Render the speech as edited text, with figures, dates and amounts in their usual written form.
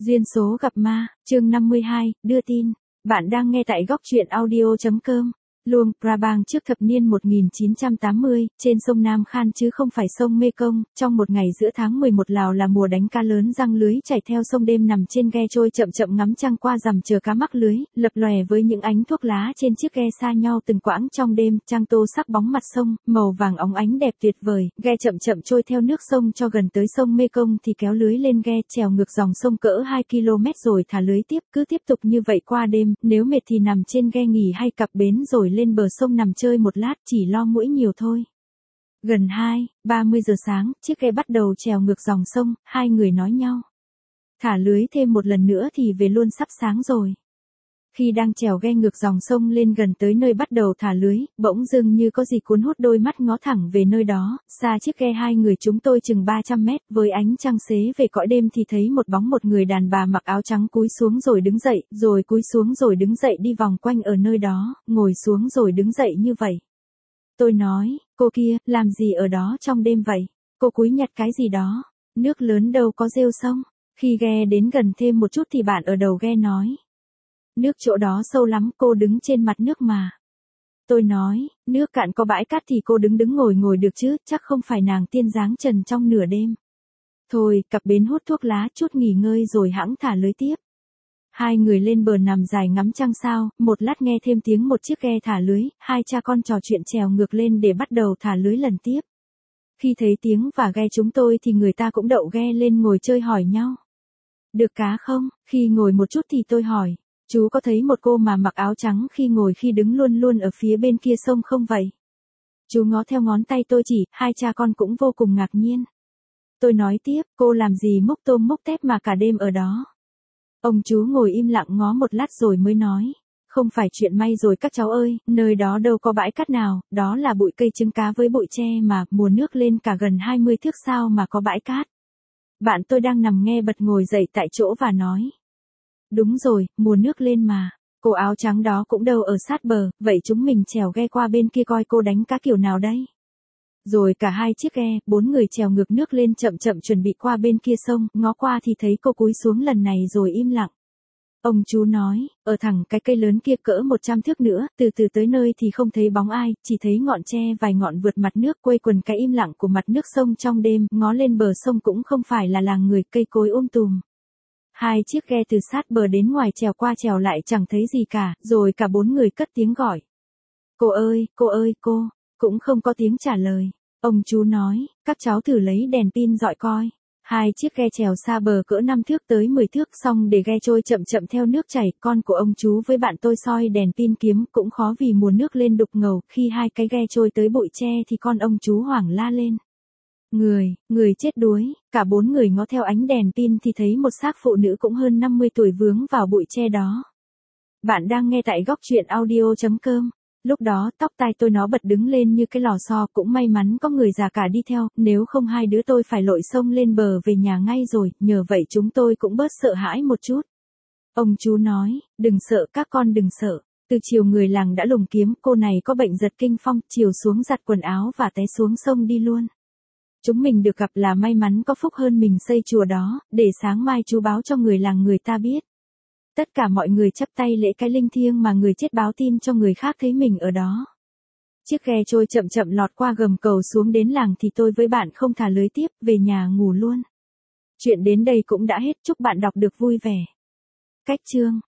Duyên số gặp ma, chương 52, đưa tin. Bạn đang nghe tại góc truyện audio.com. Luông Prabang trước thập niên 1980, trên sông Nam Khan chứ không phải sông Mekong, trong một ngày giữa tháng 11 Lào là mùa đánh cá lớn, giăng lưới chảy theo sông, đêm nằm trên ghe trôi chậm chậm ngắm trăng qua rằm chờ cá mắc lưới, lập lòe với những ánh thuốc lá trên chiếc ghe xa nhau từng quãng trong đêm, trăng tô sắc bóng mặt sông, màu vàng óng ánh đẹp tuyệt vời, ghe chậm chậm trôi theo nước sông cho gần tới sông Mekong thì kéo lưới lên ghe, chèo ngược dòng sông cỡ 2 km rồi thả lưới tiếp, cứ tiếp tục như vậy qua đêm, nếu mệt thì nằm trên ghe nghỉ hay cập bến rồi lên bờ sông nằm chơi một lát, chỉ lo muỗi nhiều thôi. Gần 2:30 giờ sáng, chiếc ghe bắt đầu chèo ngược dòng sông, hai người nói nhau. Thả lưới thêm một lần nữa thì về luôn, sắp sáng rồi. Khi đang chèo ghe ngược dòng sông lên gần tới nơi bắt đầu thả lưới, bỗng dưng như có gì cuốn hút đôi mắt ngó thẳng về nơi đó, xa chiếc ghe hai người chúng tôi chừng 300 mét, với ánh trăng xế về cõi đêm thì thấy một bóng một người đàn bà mặc áo trắng cúi xuống rồi đứng dậy, rồi cúi xuống rồi đứng dậy đi vòng quanh ở nơi đó, ngồi xuống rồi đứng dậy như vậy. Tôi nói, cô kia, làm gì ở đó trong đêm vậy? Cô cúi nhặt cái gì đó? Nước lớn đâu có rêu sông. Khi ghe đến gần thêm một chút thì bạn ở đầu ghe nói. Nước chỗ đó sâu lắm, cô đứng trên mặt nước mà. Tôi nói, nước cạn có bãi cát thì cô đứng ngồi được chứ, chắc không phải nàng tiên dáng trần trong nửa đêm. Thôi, cặp bến hút thuốc lá chút nghỉ ngơi rồi hẵng thả lưới tiếp. Hai người lên bờ nằm dài ngắm trăng sao, một lát nghe thêm tiếng một chiếc ghe thả lưới, hai cha con trò chuyện chèo ngược lên để bắt đầu thả lưới lần tiếp. Khi thấy tiếng và ghe chúng tôi thì người ta cũng đậu ghe lên ngồi chơi hỏi nhau. Được cá không? Khi ngồi một chút thì tôi hỏi. Chú có thấy một cô mà mặc áo trắng khi ngồi khi đứng luôn luôn ở phía bên kia sông không vậy? Chú ngó theo ngón tay tôi chỉ, hai cha con cũng vô cùng ngạc nhiên. Tôi nói tiếp, cô làm gì múc tôm múc tép mà cả đêm ở đó? Ông chú ngồi im lặng ngó một lát rồi mới nói. Không phải chuyện may rồi các cháu ơi, nơi đó đâu có bãi cát nào, đó là bụi cây trứng cá với bụi tre mà, mùa nước lên cả gần 20 thước sao mà có bãi cát. Bạn tôi đang nằm nghe bật ngồi dậy tại chỗ và nói. Đúng rồi, mùa nước lên mà. Cô áo trắng đó cũng đâu ở sát bờ, vậy chúng mình chèo ghe qua bên kia coi cô đánh cá kiểu nào đây. Rồi cả hai chiếc ghe, 4 người chèo ngược nước lên chậm chậm chuẩn bị qua bên kia sông, ngó qua thì thấy cô cúi xuống lần này rồi im lặng. Ông chú nói, ở thẳng cái cây lớn kia cỡ 100 thước nữa, từ từ tới nơi thì không thấy bóng ai, chỉ thấy ngọn tre vài ngọn vượt mặt nước quây quần cái im lặng của mặt nước sông trong đêm, ngó lên bờ sông cũng không phải là làng người, cây cối tùm. Hai chiếc ghe từ sát bờ đến ngoài chèo qua chèo lại chẳng thấy gì cả, rồi cả 4 người cất tiếng gọi. Cô ơi, cô, cũng không có tiếng trả lời. Ông chú nói, các cháu thử lấy đèn pin dọi coi. Hai chiếc ghe chèo xa bờ cỡ 5 thước tới 10 thước xong để ghe trôi chậm chậm theo nước chảy, con của ông chú với bạn tôi soi đèn pin kiếm cũng khó vì mùa nước lên đục ngầu, khi hai cái ghe trôi tới bụi tre thì con ông chú hoảng la lên. Người chết đuối, cả 4 người ngó theo ánh đèn pin thì thấy một xác phụ nữ cũng hơn 50 tuổi vướng vào bụi tre đó. Bạn đang nghe tại góc truyện audio.com. Lúc đó tóc tai tôi nó bật đứng lên như cái lò xo, cũng may mắn có người già cả đi theo, nếu không hai đứa tôi phải lội sông lên bờ về nhà ngay rồi, nhờ vậy chúng tôi cũng bớt sợ hãi một chút. Ông chú nói, đừng sợ các con đừng sợ. Từ chiều người làng đã lùng kiếm, cô này có bệnh giật kinh phong, chiều xuống giặt quần áo và té xuống sông đi luôn. Chúng mình được gặp là may mắn có phúc hơn mình xây chùa đó, để sáng mai chú báo cho người làng người ta biết. Tất cả mọi người chắp tay lễ cái linh thiêng mà người chết báo tin cho người khác thấy mình ở đó. Chiếc ghe trôi chậm chậm lọt qua gầm cầu xuống đến làng thì tôi với bạn không thả lưới tiếp, về nhà ngủ luôn. Chuyện đến đây cũng đã hết, chúc bạn đọc được vui vẻ. Cách chương